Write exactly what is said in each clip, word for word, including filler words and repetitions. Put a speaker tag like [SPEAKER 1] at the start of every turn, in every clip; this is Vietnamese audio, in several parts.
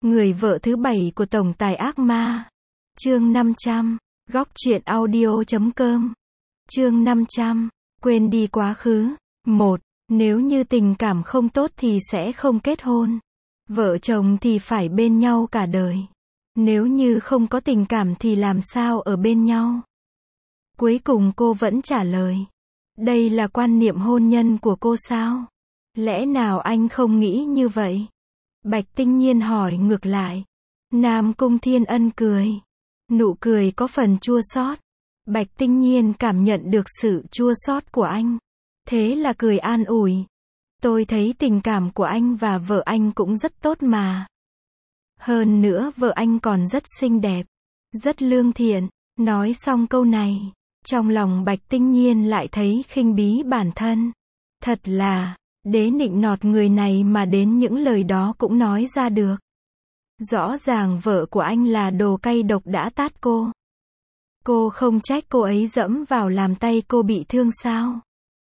[SPEAKER 1] Người vợ thứ bảy của tổng tài ác ma. Chương năm trăm. Góc truyện audio chấm com. Chương năm trăm. Quên đi quá khứ. một. Nếu như tình cảm không tốt thì sẽ không kết hôn. Vợ chồng thì phải bên nhau cả đời. Nếu như không có tình cảm thì làm sao ở bên nhau? Cuối cùng cô vẫn trả lời. Đây là quan niệm hôn nhân của cô sao? Lẽ nào anh không nghĩ như vậy? Bạch Tinh Nhiên hỏi ngược lại. Nam Cung Thiên Ân cười. Nụ cười có phần chua xót. Bạch Tinh Nhiên cảm nhận được sự chua xót của anh. Thế là cười an ủi. Tôi thấy tình cảm của anh và vợ anh cũng rất tốt mà. Hơn nữa vợ anh còn rất xinh đẹp, rất lương thiện. Nói xong câu này, trong lòng Bạch Tinh Nhiên lại thấy khinh bỉ bản thân. Thật là, đế nịnh nọt người này mà đến những lời đó cũng nói ra được. Rõ ràng vợ của anh là đồ cay độc đã tát cô. Cô không trách cô ấy dẫm vào làm tay cô bị thương sao?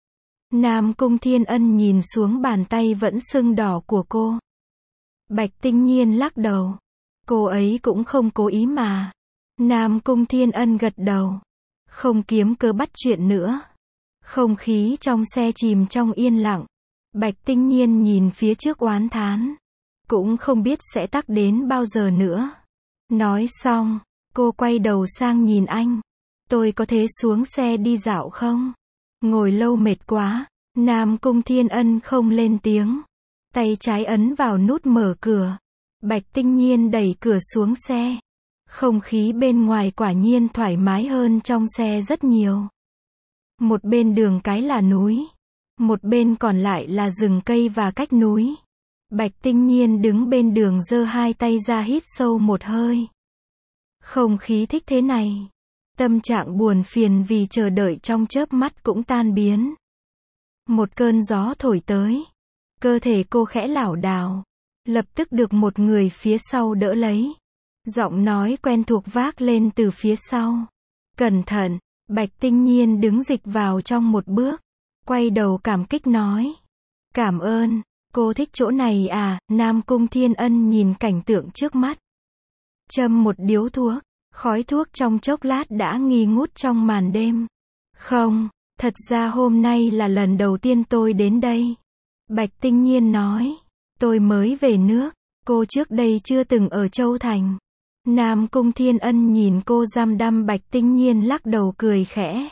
[SPEAKER 1] Nam Cung Thiên Ân nhìn xuống bàn tay vẫn sưng đỏ của cô. Bạch Tinh Nhiên lắc đầu. Cô ấy cũng không cố ý mà. Nam Cung Thiên Ân gật đầu. Không kiếm cớ bắt chuyện nữa. Không khí trong xe chìm trong yên lặng. Bạch Tinh Nhiên nhìn phía trước oán thán. Cũng không biết sẽ tắc đến bao giờ nữa. Nói xong, cô quay đầu sang nhìn anh. Tôi có thể xuống xe đi dạo không? Ngồi lâu mệt quá. Nam Cung Thiên Ân không lên tiếng. Tay trái ấn vào nút mở cửa. Bạch Tinh Nhiên đẩy cửa xuống xe. Không khí bên ngoài quả nhiên thoải mái hơn trong xe rất nhiều. Một bên đường cái là núi. Một bên còn lại là rừng cây và cách núi. Bạch Tinh Nhiên đứng bên đường giơ hai tay ra hít sâu một hơi. Không khí thích thế này. Tâm trạng buồn phiền vì chờ đợi trong chớp mắt cũng tan biến. Một cơn gió thổi tới. Cơ thể cô khẽ lảo đảo. Lập tức được một người phía sau đỡ lấy. Giọng nói quen thuộc vác lên từ phía sau. Cẩn thận. Bạch Tinh Nhiên đứng dịch vào trong một bước. Quay đầu cảm kích nói. Cảm ơn. Cô thích chỗ này à? Nam Cung Thiên Ân nhìn cảnh tượng trước mắt. Châm một điếu thuốc. Khói thuốc trong chốc lát đã nghi ngút trong màn đêm. Không, thật ra hôm nay là lần đầu tiên tôi đến đây. Bạch Tinh Nhiên nói. Tôi mới về nước. Cô trước đây chưa từng ở Châu Thành. Nam Cung Thiên Ân nhìn cô đăm đăm. Bạch Tinh Nhiên lắc đầu cười khẽ.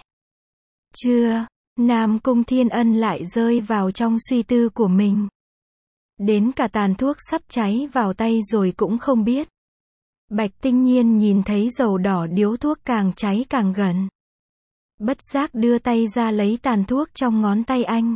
[SPEAKER 1] Chưa. Nam Cung Thiên Ân lại rơi vào trong suy tư của mình. Đến cả tàn thuốc sắp cháy vào tay rồi cũng không biết. Bạch Tinh Nhiên nhìn thấy dầu đỏ điếu thuốc càng cháy càng gần. Bất giác đưa tay ra lấy tàn thuốc trong ngón tay anh.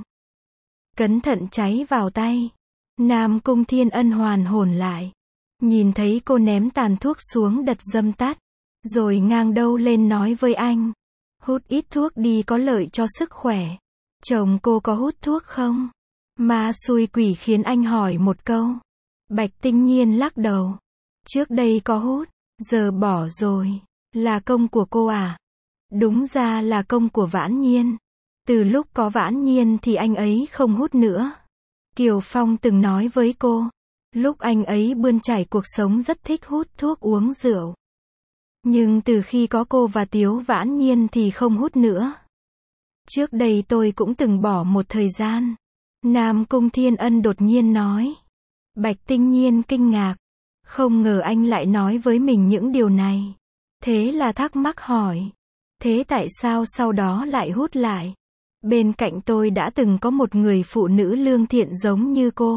[SPEAKER 1] Cẩn thận cháy vào tay. Nam Cung Thiên Ân hoàn hồn lại. Nhìn thấy cô ném tàn thuốc xuống đật dâm tắt. Rồi ngang đầu lên nói với anh. Hút ít thuốc đi có lợi cho sức khỏe. Chồng cô có hút thuốc không? Ma xui quỷ khiến anh hỏi một câu. Bạch Tinh Nhiên lắc đầu. Trước đây có hút, giờ bỏ rồi. Là công của cô à? Đúng ra là công của Vãn Nhiên. Từ lúc có Vãn Nhiên thì anh ấy không hút nữa. Kiều Phong từng nói với cô. Lúc anh ấy bươn trải cuộc sống rất thích hút thuốc uống rượu. Nhưng từ khi có cô và Tiếu Vãn Nhiên thì không hút nữa. Trước đây tôi cũng từng bỏ một thời gian. Nam Cung Thiên Ân đột nhiên nói. Bạch Tinh Nhiên kinh ngạc. Không ngờ anh lại nói với mình những điều này. Thế là thắc mắc hỏi. Thế tại sao sau đó lại hút lại? Bên cạnh tôi đã từng có một người phụ nữ lương thiện giống như cô.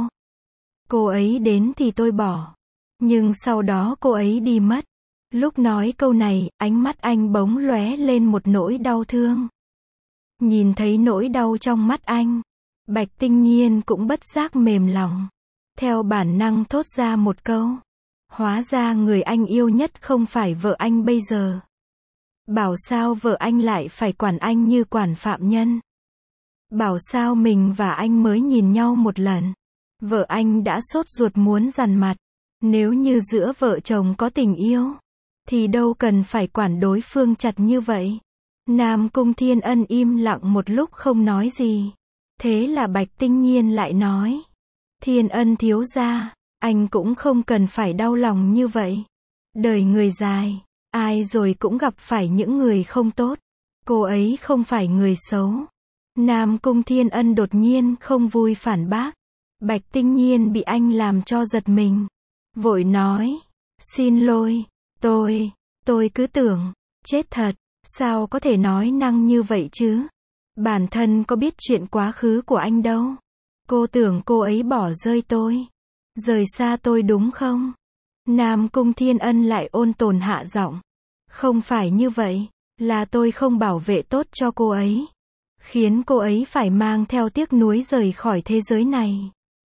[SPEAKER 1] Cô ấy đến thì tôi bỏ. Nhưng sau đó cô ấy đi mất. Lúc nói câu này, ánh mắt anh bỗng lóe lên một nỗi đau thương. Nhìn thấy nỗi đau trong mắt anh, Bạch Tinh Nhiên cũng bất giác mềm lòng. Theo bản năng thốt ra một câu. Hóa ra người anh yêu nhất không phải vợ anh bây giờ. Bảo sao vợ anh lại phải quản anh như quản phạm nhân. Bảo sao mình và anh mới nhìn nhau một lần. Vợ anh đã sốt ruột muốn dằn mặt. Nếu như giữa vợ chồng có tình yêu, thì đâu cần phải quản đối phương chặt như vậy. Nam Cung Thiên Ân im lặng một lúc không nói gì. Thế là Bạch Tinh Nhiên lại nói. Thiên Ân thiếu gia, Anh cũng không cần phải đau lòng như vậy. Đời người dài, ai rồi cũng gặp phải những người không tốt. Cô ấy không phải người xấu. Nam Cung Thiên Ân đột nhiên không vui phản bác. Bạch Tinh Nhiên bị anh làm cho giật mình. Vội nói, xin lỗi, tôi, tôi cứ tưởng, chết thật, sao có thể nói năng như vậy chứ? Bản thân có biết chuyện quá khứ của anh đâu. Cô tưởng cô ấy bỏ rơi tôi, rời xa tôi đúng không? Nam Cung Thiên Ân lại ôn tồn hạ giọng. Không phải như vậy, là tôi không bảo vệ tốt cho cô ấy, khiến cô ấy phải mang theo tiếc nuối rời khỏi thế giới này.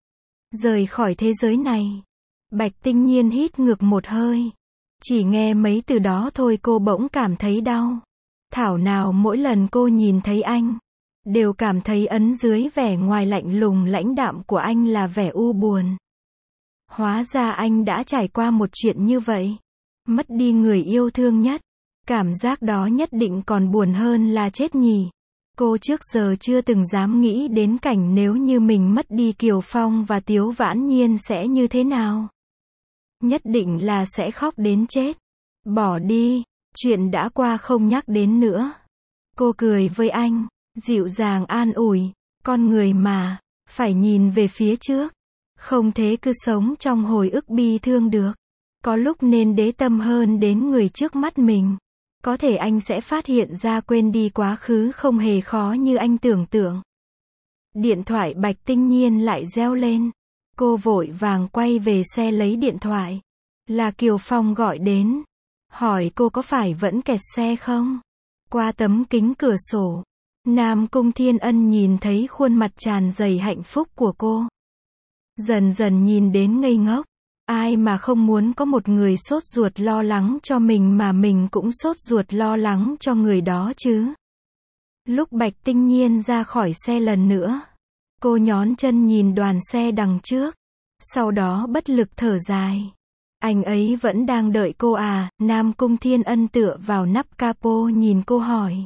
[SPEAKER 1] Rời khỏi thế giới này. Bạch Tinh Nhiên hít ngược một hơi. Chỉ nghe mấy từ đó thôi cô bỗng cảm thấy đau. Thảo nào mỗi lần cô nhìn thấy anh, đều cảm thấy ấn dưới vẻ ngoài lạnh lùng lãnh đạm của anh là vẻ u buồn. Hóa ra anh đã trải qua một chuyện như vậy. Mất đi người yêu thương nhất. Cảm giác đó nhất định còn buồn hơn là chết nhỉ. Cô trước giờ chưa từng dám nghĩ đến cảnh nếu như mình mất đi Kiều Phong và Tiếu Vãn Nhiên sẽ như thế nào. Nhất định là sẽ khóc đến chết. Bỏ đi, chuyện đã qua không nhắc đến nữa. Cô cười với anh, dịu dàng an ủi, con người mà, phải nhìn về phía trước. Không thế cứ sống trong hồi ức bi thương được. Có lúc nên để tâm hơn đến người trước mắt mình. Có thể anh sẽ phát hiện ra quên đi quá khứ không hề khó như anh tưởng tượng. Điện thoại Bạch Tinh Nhiên lại reo lên. Cô vội vàng quay về xe lấy điện thoại. Là Kiều Phong gọi đến. Hỏi cô có phải vẫn kẹt xe không? Qua tấm kính cửa sổ, Nam Cung Thiên Ân nhìn thấy khuôn mặt tràn đầy hạnh phúc của cô. Dần dần nhìn đến ngây ngốc. Ai mà không muốn có một người sốt ruột lo lắng cho mình mà mình cũng sốt ruột lo lắng cho người đó chứ. Lúc Bạch Tinh Nhiên ra khỏi xe lần nữa, cô nhón chân nhìn đoàn xe đằng trước. Sau đó bất lực thở dài. Anh ấy vẫn đang đợi cô à? Nam Cung Thiên Ân tựa vào nắp capo nhìn cô hỏi.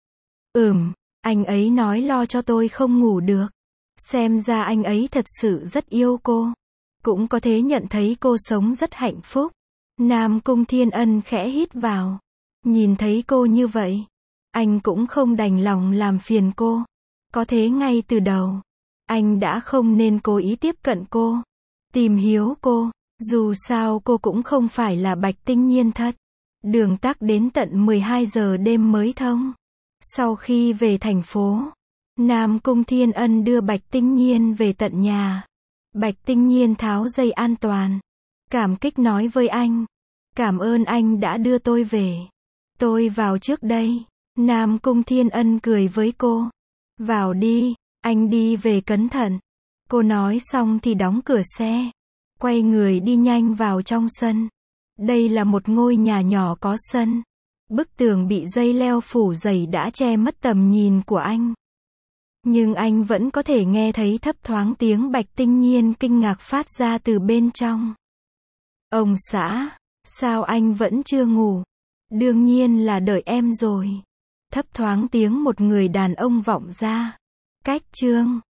[SPEAKER 1] Ừm, anh ấy nói lo cho tôi không ngủ được. Xem ra anh ấy thật sự rất yêu cô. Cũng có thể nhận thấy cô sống rất hạnh phúc. Nam Cung Thiên Ân khẽ hít vào. Nhìn thấy cô như vậy, anh cũng không đành lòng làm phiền cô. Có thế ngay từ đầu, anh đã không nên cố ý tiếp cận cô, tìm hiểu cô. Dù sao cô cũng không phải là Bạch Tinh Nhiên thật. Đường tắc đến tận mười hai giờ đêm mới thông. Sau khi về thành phố, Nam Cung Thiên Ân đưa Bạch Tinh Nhiên về tận nhà. Bạch Tinh Nhiên tháo dây an toàn. Cảm kích nói với anh. Cảm ơn anh đã đưa tôi về. Tôi vào trước đây. Nam Cung Thiên Ân cười với cô. Vào đi, anh đi về cẩn thận. Cô nói xong thì đóng cửa xe. Quay người đi nhanh vào trong sân. Đây là một ngôi nhà nhỏ có sân. Bức tường bị dây leo phủ dày đã che mất tầm nhìn của anh. Nhưng anh vẫn có thể nghe thấy thấp thoáng tiếng Bạch Tinh Nhiên kinh ngạc phát ra từ bên trong. Ông xã, sao anh vẫn chưa ngủ? Đương nhiên là đợi em rồi. Thấp thoáng tiếng một người đàn ông vọng ra. Cách chương